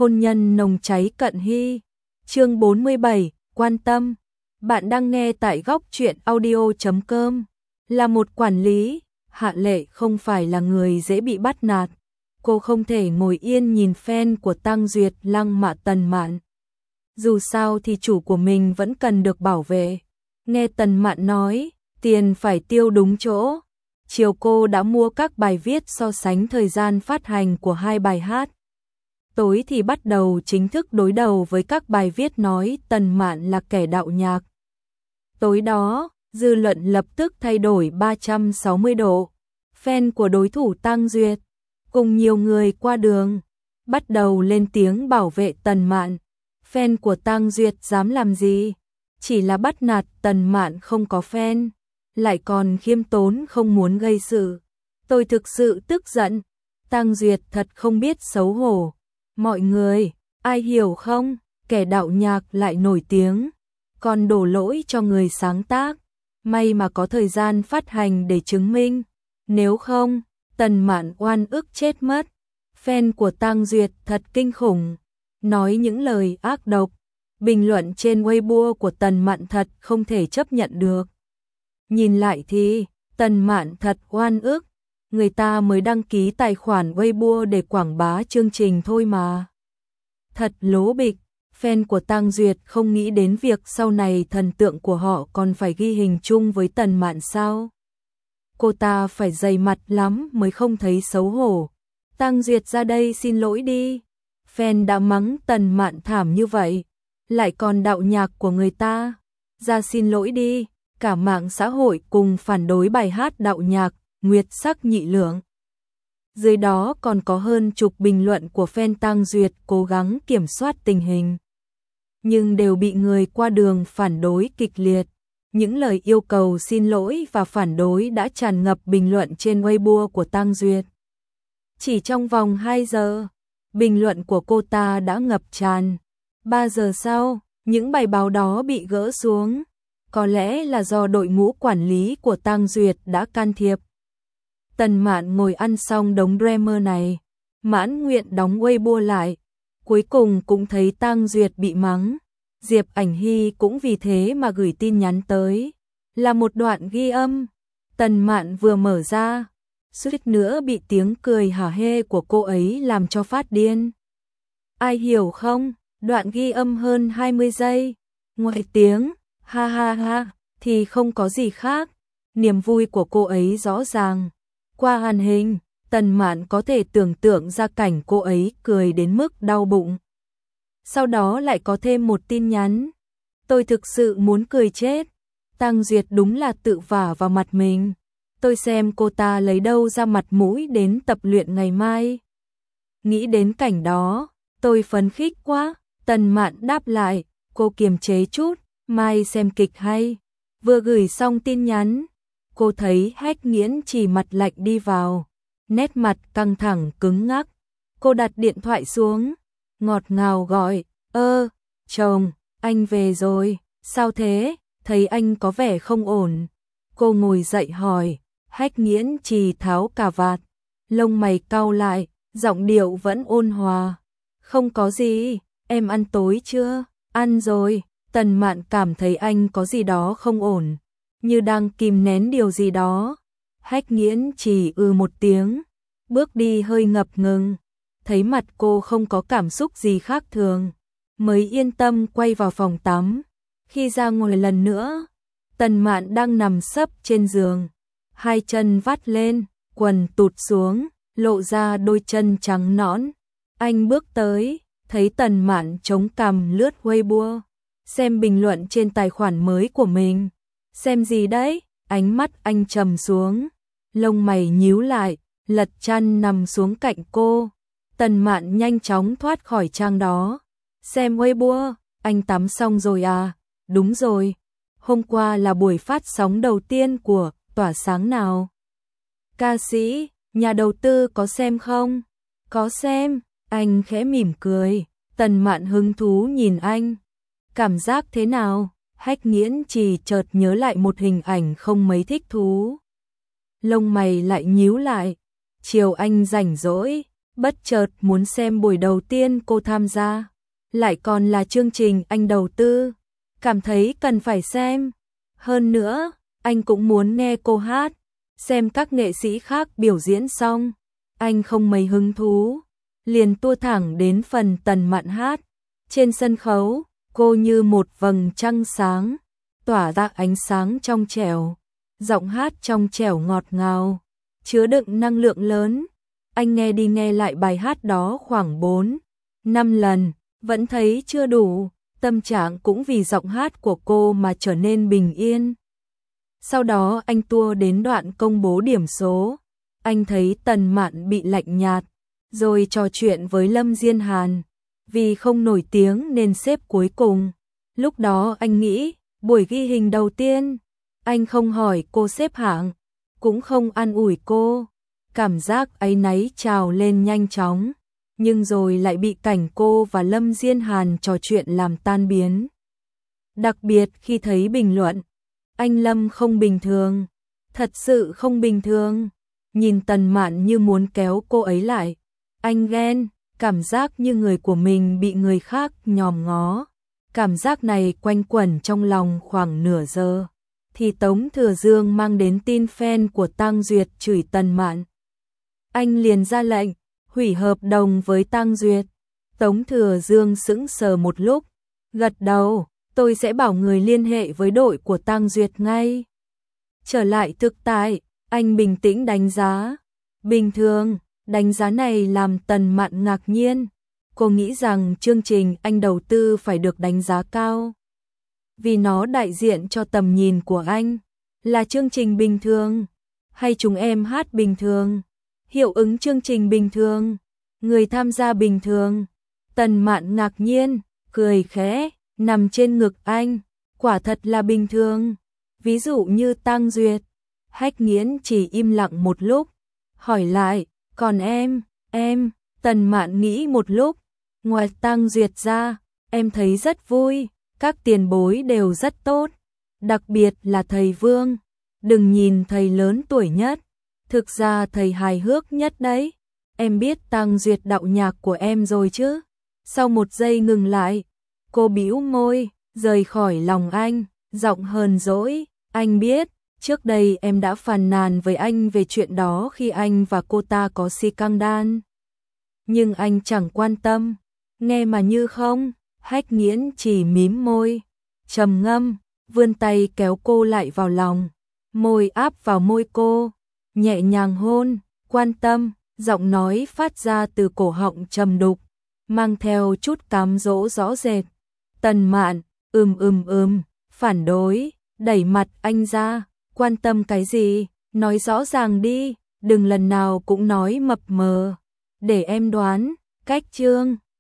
hôn nhân nồng cháy cận hy. Chương 47, quan tâm. Bạn đang nghe tại góc truyện audio.com. Là một quản lý, Hạ Lệ không phải là người dễ bị bắt nạt. Cô không thể ngồi yên nhìn fan của Tăng Duyệt lăng mạ Tần Mạn. Dù sao thì chủ của mình vẫn cần được bảo vệ. Nghe Tần Mạn nói, tiền phải tiêu đúng chỗ. Chiều cô đã mua các bài viết so sánh thời gian phát hành của hai bài hát. Tối thì bắt đầu chính thức đối đầu với các bài viết nói Tần Mạn là kẻ đạo nhạc. Tối đó, dư luận lập tức thay đổi 360 độ. Fan của đối thủ Tăng Duyệt, cùng nhiều người qua đường, bắt đầu lên tiếng bảo vệ Tần Mạn. Fan của Tăng Duyệt dám làm gì? Chỉ là bắt nạt Tần Mạn không có fan, lại còn khiêm tốn không muốn gây sự. Tôi thực sự tức giận. Tăng Duyệt thật không biết xấu hổ. Mọi người, ai hiểu không? Kẻ đạo nhạc lại nổi tiếng, còn đổ lỗi cho người sáng tác. May mà có thời gian phát hành để chứng minh. Nếu không, Tần Mạn oan ức chết mất. Fan của Tăng Duyệt thật kinh khủng, nói những lời ác độc. Bình luận trên Weibo của Tần Mạn thật không thể chấp nhận được. Nhìn lại thì, Tần Mạn thật oan ức. Người ta mới đăng ký tài khoản Weibo để quảng bá chương trình thôi mà. Thật lố bịch. Fan của Tăng Duyệt không nghĩ đến việc sau này thần tượng của họ còn phải ghi hình chung với Tần Mạn sao? Cô ta phải dày mặt lắm mới không thấy xấu hổ. Tăng Duyệt ra đây xin lỗi đi. Fan đã mắng Tần Mạn thảm như vậy, lại còn đạo nhạc của người ta. Ra xin lỗi đi. Cả mạng xã hội cùng phản đối bài hát đạo nhạc Nguyệt Sắc Nhị Lượng. Dưới đó còn có hơn chục bình luận của fan Tăng Duyệt cố gắng kiểm soát tình hình, nhưng đều bị người qua đường phản đối kịch liệt. Những lời yêu cầu xin lỗi và phản đối đã tràn ngập bình luận trên Weibo của Tăng Duyệt. Chỉ trong vòng 2 giờ, bình luận của cô ta đã ngập tràn. 3 giờ sau, những bài báo đó bị gỡ xuống. Có lẽ là do đội ngũ quản lý của Tăng Duyệt đã can thiệp. Tần Mạn ngồi ăn xong đống drama này, mãn nguyện đóng Weibo lại. Cuối cùng cũng thấy Tăng Duyệt bị mắng. Diệp Ảnh Hy cũng vì thế mà gửi tin nhắn tới. Là một đoạn ghi âm. Tần Mạn vừa mở ra, suýt nữa bị tiếng cười hả hê của cô ấy làm cho phát điên. Ai hiểu không? Đoạn ghi âm hơn 20 giây. Ngoài tiếng ha ha ha thì không có gì khác. Niềm vui của cô ấy rõ ràng. Qua màn hình, Tần Mạn có thể tưởng tượng ra cảnh cô ấy cười đến mức đau bụng. Sau đó lại có thêm một tin nhắn. Tôi thực sự muốn cười chết. Tăng Duyệt đúng là tự vả vào mặt mình. Tôi xem cô ta lấy đâu ra mặt mũi đến tập luyện ngày mai. Nghĩ đến cảnh đó, tôi phấn khích quá. Tần Mạn đáp lại, cô kiềm chế chút, mai xem kịch hay. Vừa gửi xong tin nhắn, cô thấy Hách Nghiễn chỉ mặt lạnh đi vào, nét mặt căng thẳng cứng ngắc. Cô đặt điện thoại xuống, ngọt ngào gọi, chồng, anh về rồi, sao thế, thấy anh có vẻ không ổn. Cô ngồi dậy hỏi, Hách Nghiễn chỉ tháo cà vạt, lông mày cau lại, giọng điệu vẫn ôn hòa. Không có gì, em ăn tối chưa? Ăn rồi. Tần Mạn cảm thấy anh có gì đó không ổn, như đang kìm nén điều gì đó. Hách Nghiễn chỉ một tiếng, bước đi hơi ngập ngừng. Thấy mặt cô không có cảm xúc gì khác thường, mới yên tâm quay vào phòng tắm. Khi ra ngồi lần nữa, Tần Mạn đang nằm sấp trên giường, hai chân vắt lên, quần tụt xuống, lộ ra đôi chân trắng nõn. Anh bước tới, thấy Tần Mạn chống cằm lướt Weibo, xem bình luận trên tài khoản mới của mình. Xem gì đấy? Ánh mắt anh trầm xuống, lông mày nhíu lại, lật chăn nằm xuống cạnh cô. Tần Mạn nhanh chóng thoát khỏi trang đó. Xem Weibo, anh tắm xong rồi à? Đúng rồi, hôm qua là buổi phát sóng đầu tiên của Tỏa Sáng nào. Ca sĩ, nhà đầu tư có xem không? Có xem, anh khẽ mỉm cười. Tần Mạn hứng thú nhìn anh. Cảm giác thế nào? Hách Nghiễn chỉ chợt nhớ lại một hình ảnh không mấy thích thú. Lông mày lại nhíu lại. Chiều anh rảnh rỗi, bất chợt muốn xem buổi đầu tiên cô tham gia, lại còn là chương trình anh đầu tư, cảm thấy cần phải xem. Hơn nữa, anh cũng muốn nghe cô hát, xem các nghệ sĩ khác biểu diễn xong, anh không mấy hứng thú, liền tua thẳng đến phần Tần Mạn hát. Trên sân khấu, cô như một vầng trăng sáng, tỏa ra ánh sáng trong trẻo, giọng hát trong trẻo ngọt ngào, chứa đựng năng lượng lớn. Anh nghe đi nghe lại bài hát đó khoảng 4-5 lần, vẫn thấy chưa đủ, tâm trạng cũng vì giọng hát của cô mà trở nên bình yên. Sau đó anh tua đến đoạn công bố điểm số, anh thấy Tần Mạn bị lạnh nhạt, rồi trò chuyện với Lâm Diên Hàn, vì không nổi tiếng nên xếp cuối cùng. Lúc đó anh nghĩ, buổi ghi hình đầu tiên, anh không hỏi cô xếp hạng, cũng không an ủi cô, cảm giác áy náy trào lên nhanh chóng, nhưng rồi lại bị cảnh cô và Lâm Diên Hàn trò chuyện làm tan biến. Đặc biệt khi thấy bình luận, anh Lâm không bình thường, thật sự không bình thường, nhìn Tần Mạn như muốn kéo cô ấy lại. Anh ghen, cảm giác như người của mình bị người khác nhòm ngó. Cảm giác này quanh quẩn trong lòng khoảng nửa giờ, thì Tống Thừa Dương mang đến tin fan của Tăng Duyệt chửi Tần Mạn. Anh liền ra lệnh, hủy hợp đồng với Tăng Duyệt. Tống Thừa Dương sững sờ một lúc, gật đầu, tôi sẽ bảo người liên hệ với đội của Tăng Duyệt ngay. Trở lại thực tại, anh bình tĩnh đánh giá. Bình thường, đánh giá này làm Tần Mạn ngạc nhiên. Cô nghĩ rằng chương trình anh đầu tư phải được đánh giá cao, vì nó đại diện cho tầm nhìn của anh. Là chương trình bình thường, hay chúng em hát bình thường, hiệu ứng chương trình bình thường, người tham gia bình thường. Tần Mạn ngạc nhiên, cười khẽ, nằm trên ngực anh, quả thật là bình thường. Ví dụ như Tăng Duyệt. Hách Nghiễn chỉ im lặng một lúc, hỏi lại, còn em, Tần Mạn nghĩ một lúc, ngoài Tăng Duyệt ra, em thấy rất vui, các tiền bối đều rất tốt, đặc biệt là thầy Vương, đừng nhìn thầy lớn tuổi nhất, thực ra thầy hài hước nhất đấy, em biết Tăng Duyệt đạo nhạc của em rồi chứ. Sau một giây ngừng lại, cô bĩu môi, rời khỏi lòng anh, giọng hờn dỗi, anh biết. Trước đây em đã phàn nàn với anh về chuyện đó khi anh và cô ta có si căng đan. Nhưng anh chẳng quan tâm, nghe mà như không. Hách Nghiễn chỉ mím môi, trầm ngâm, vươn tay kéo cô lại vào lòng, môi áp vào môi cô, nhẹ nhàng hôn, quan tâm, giọng nói phát ra từ cổ họng trầm đục, mang theo chút cám dỗ rõ rệt. Tần Mạn, phản đối, đẩy mặt anh ra. Quan tâm cái gì, nói rõ ràng đi, đừng lần nào cũng nói mập mờ. Để em đoán, cách chương